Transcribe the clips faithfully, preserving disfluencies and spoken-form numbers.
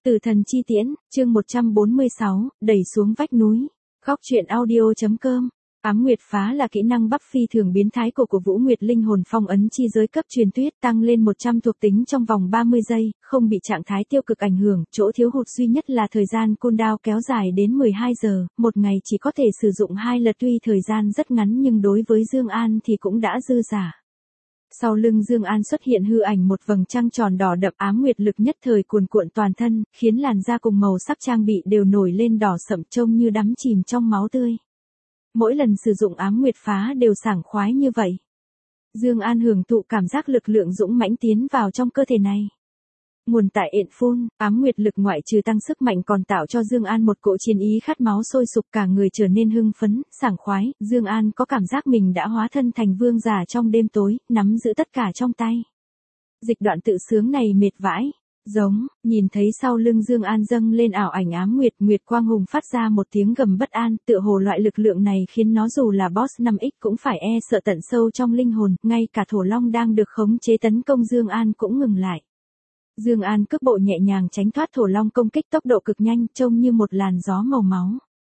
Tử thần chi tiễn, chương một trăm bốn mươi sáu, đẩy xuống vách núi. Góc truyện audio.com. Ám Nguyệt Phá là kỹ năng buff phi thường biến thái của của Vũ Nguyệt Linh hồn phong ấn chi giới cấp truyền tuyết, tăng lên một trăm thuộc tính trong vòng ba mươi giây, không bị trạng thái tiêu cực ảnh hưởng, chỗ thiếu hụt duy nhất là thời gian cooldown kéo dài đến mười hai giờ, một ngày chỉ có thể sử dụng hai lần, tuy thời gian rất ngắn nhưng đối với Dương An thì cũng đã dư giả. Sau lưng Dương An xuất hiện hư ảnh một vầng trăng tròn đỏ đậm, ám nguyệt lực nhất thời cuồn cuộn toàn thân, khiến làn da cùng màu sắc trang bị đều nổi lên đỏ sậm trông như đắm chìm trong máu tươi. Mỗi lần sử dụng ám nguyệt phá đều sảng khoái như vậy. Dương An hưởng thụ cảm giác lực lượng dũng mãnh tiến vào trong cơ thể này. Nguồn tại ện phun, ám nguyệt lực ngoại trừ tăng sức mạnh còn tạo cho Dương An một cỗ chiến ý khát máu sôi sục, cả người trở nên hưng phấn, sảng khoái. Dương An có cảm giác mình đã hóa thân thành vương giả trong đêm tối, nắm giữ tất cả trong tay. Dịch đoạn tự sướng này mệt vãi. Giống, nhìn thấy sau lưng Dương An dâng lên ảo ảnh ám nguyệt, Nguyệt Quang Hùng phát ra một tiếng gầm bất an, tựa hồ loại lực lượng này khiến nó dù là boss năm x cũng phải e sợ tận sâu trong linh hồn, ngay cả thổ long đang được khống chế tấn công Dương An cũng ngừng lại. Dương An cước bộ nhẹ nhàng tránh thoát thổ long công kích tốc độ cực nhanh, trông như một làn gió màu máu.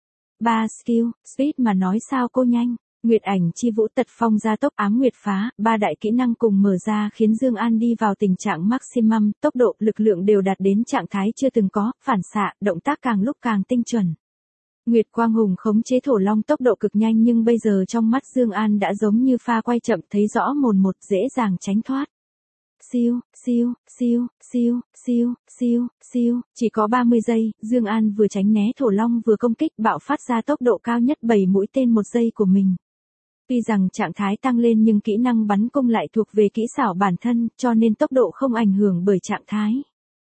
Ba skill, speed mà nói sao cô nhanh. Nguyệt ảnh chi vũ, tật phong gia tốc, ám nguyệt phá, ba đại kỹ năng cùng mở ra khiến Dương An đi vào tình trạng maximum, tốc độ, lực lượng đều đạt đến trạng thái chưa từng có, phản xạ, động tác càng lúc càng tinh chuẩn. Nguyệt Quang Hùng khống chế thổ long tốc độ cực nhanh nhưng bây giờ trong mắt Dương An đã giống như pha quay chậm, thấy rõ mồn một, dễ dàng tránh thoát. Siêu, siêu, siêu, siêu, siêu, siêu, siêu, chỉ có ba mươi giây, Dương An vừa tránh né thổ long vừa công kích, bạo phát ra tốc độ cao nhất bảy mũi tên một giây của mình. Tuy rằng trạng thái tăng lên nhưng kỹ năng bắn cung lại thuộc về kỹ xảo bản thân, cho nên tốc độ không ảnh hưởng bởi trạng thái.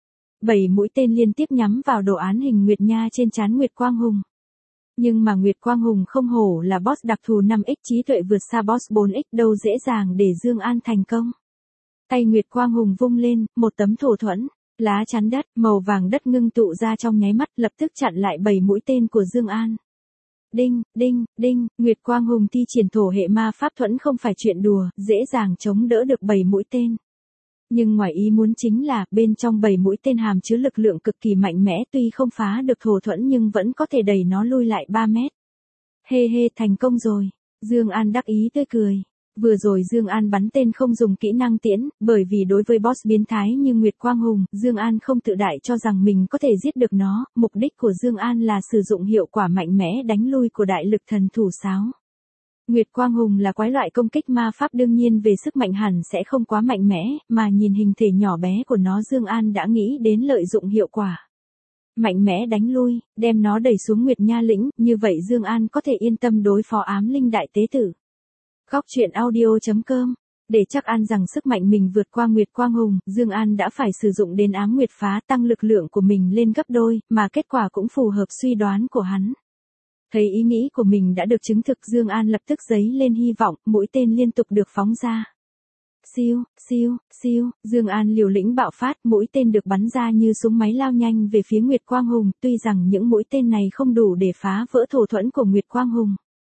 bảy mũi tên liên tiếp nhắm vào đồ án hình Nguyệt Nha trên trán Nguyệt Quang Hùng. Nhưng mà Nguyệt Quang Hùng không hổ là boss đặc thù năm x, trí tuệ vượt xa boss bốn x, đâu dễ dàng để Dương An thành công. Tay Nguyệt Quang Hùng vung lên, một tấm thổ thuẫn, lá chắn đất, màu vàng đất ngưng tụ ra trong nháy mắt, lập tức chặn lại bảy mũi tên của Dương An. Đinh, đinh, đinh, Nguyệt Quang Hùng thi triển thổ hệ ma pháp thuẫn không phải chuyện đùa, dễ dàng chống đỡ được bảy mũi tên. Nhưng ngoài ý muốn chính là, bên trong bảy mũi tên hàm chứa lực lượng cực kỳ mạnh mẽ, tuy không phá được thổ thuẫn nhưng vẫn có thể đẩy nó lui lại ba mét. Hê hê, thành công rồi. Dương An đắc ý tươi cười. Vừa rồi Dương An bắn tên không dùng kỹ năng tiễn, bởi vì đối với boss biến thái như Nguyệt Quang Hùng, Dương An không tự đại cho rằng mình có thể giết được nó, mục đích của Dương An là sử dụng hiệu quả mạnh mẽ đánh lui của đại lực thần thủ sáo. Nguyệt Quang Hùng là quái loại công kích ma pháp, đương nhiên về sức mạnh hẳn sẽ không quá mạnh mẽ, mà nhìn hình thể nhỏ bé của nó Dương An đã nghĩ đến lợi dụng hiệu quả. Mạnh mẽ đánh lui, đem nó đẩy xuống Nguyệt Nha lĩnh, như vậy Dương An có thể yên tâm đối phó ám linh đại tế tử. Góc truyện audio.com. Để chắc ăn rằng sức mạnh mình vượt qua Nguyệt Quang Hùng, Dương An đã phải sử dụng đến ám nguyệt phá, tăng lực lượng của mình lên gấp đôi, mà kết quả cũng phù hợp suy đoán của hắn. Thấy ý nghĩ của mình đã được chứng thực, Dương An lập tức dấy lên hy vọng, mũi tên liên tục được phóng ra. Siêu, siêu, siêu, Dương An liều lĩnh bạo phát, mũi tên được bắn ra như súng máy lao nhanh về phía Nguyệt Quang Hùng, tuy rằng những mũi tên này không đủ để phá vỡ thổ thuẫn của Nguyệt Quang Hùng.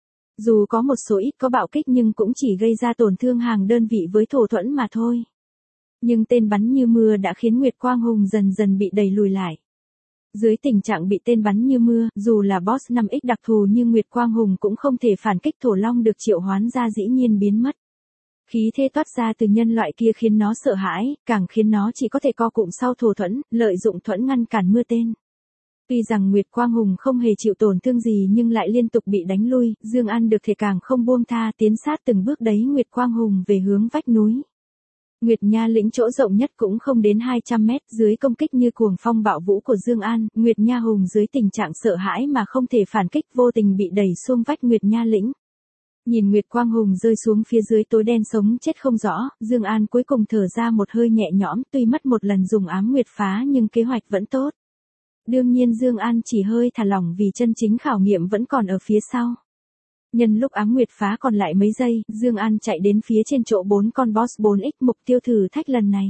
Dù có một số ít có bạo kích nhưng cũng chỉ gây ra tổn thương hàng đơn vị với thổ thuẫn mà thôi. Nhưng tên bắn như mưa đã khiến Nguyệt Quang Hùng dần dần bị đẩy lùi lại. Dưới tình trạng bị tên bắn như mưa, dù là boss năm x đặc thù như Nguyệt Quang Hùng cũng không thể phản kích, thổ long được triệu hoán ra dĩ nhiên biến mất. Khí thế toát ra từ nhân loại kia khiến nó sợ hãi, càng khiến nó chỉ có thể co cụm sau thổ thuẫn, lợi dụng thuẫn ngăn cản mưa tên. Tuy rằng Nguyệt Quang Hùng không hề chịu tổn thương gì nhưng lại liên tục bị đánh lui, Dương An được thể càng không buông tha, tiến sát từng bước đẩy Nguyệt Quang Hùng về hướng vách núi. Nguyệt Nha lĩnh chỗ rộng nhất cũng không đến hai trăm mét, dưới công kích như cuồng phong bạo vũ của Dương An, Nguyệt Nha Hùng dưới tình trạng sợ hãi mà không thể phản kích, vô tình bị đẩy xuống vách Nguyệt Nha lĩnh. Nhìn Nguyệt Quang Hùng rơi xuống phía dưới tối đen sống chết không rõ, Dương An cuối cùng thở ra một hơi nhẹ nhõm, tuy mất một lần dùng ám nguyệt phá nhưng kế hoạch vẫn tốt. Đương nhiên Dương An chỉ hơi thả lỏng vì chân chính khảo nghiệm vẫn còn ở phía sau. Nhân lúc ám nguyệt phá còn lại mấy giây, Dương An chạy đến phía trên chỗ bốn con boss bốn x, mục tiêu thử thách lần này.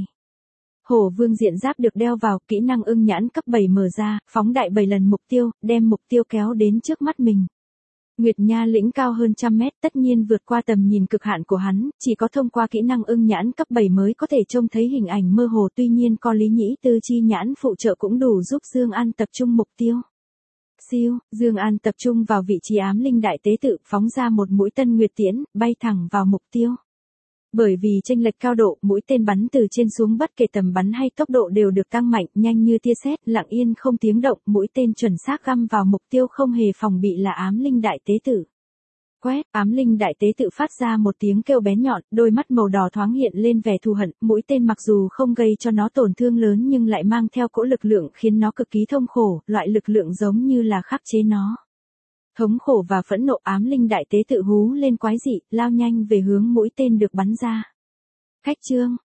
Hổ Vương diện giáp được đeo vào, kỹ năng ưng nhãn cấp bảy mở ra, phóng đại bảy lần mục tiêu, đem mục tiêu kéo đến trước mắt mình. Nguyệt Nha lĩnh cao hơn trăm mét, tất nhiên vượt qua tầm nhìn cực hạn của hắn, chỉ có thông qua kỹ năng ưng nhãn cấp bảy mới có thể trông thấy hình ảnh mơ hồ, tuy nhiên có Lý Nhĩ Tư chi nhãn phụ trợ cũng đủ giúp Dương An tập trung mục tiêu. Siêu, Dương An tập trung vào vị trí ám linh đại tế tự, phóng ra một mũi tân nguyệt tiễn, bay thẳng vào mục tiêu. Bởi vì chênh lệch cao độ, mũi tên bắn từ trên xuống bất kể tầm bắn hay tốc độ đều được tăng mạnh, nhanh như tia sét, lặng yên không tiếng động, mũi tên chuẩn xác găm vào mục tiêu không hề phòng bị là ám linh đại tế tử. Quét, ám linh đại tế tự phát ra một tiếng kêu bén nhọn, đôi mắt màu đỏ thoáng hiện lên vẻ thù hận, mũi tên mặc dù không gây cho nó tổn thương lớn nhưng lại mang theo cỗ lực lượng khiến nó cực kỳ thông khổ, loại lực lượng giống như là khắc chế nó. Thống khổ và phẫn nộ, ám linh đại tế tự hú lên quái dị, lao nhanh về hướng mũi tên được bắn ra. Cách chương,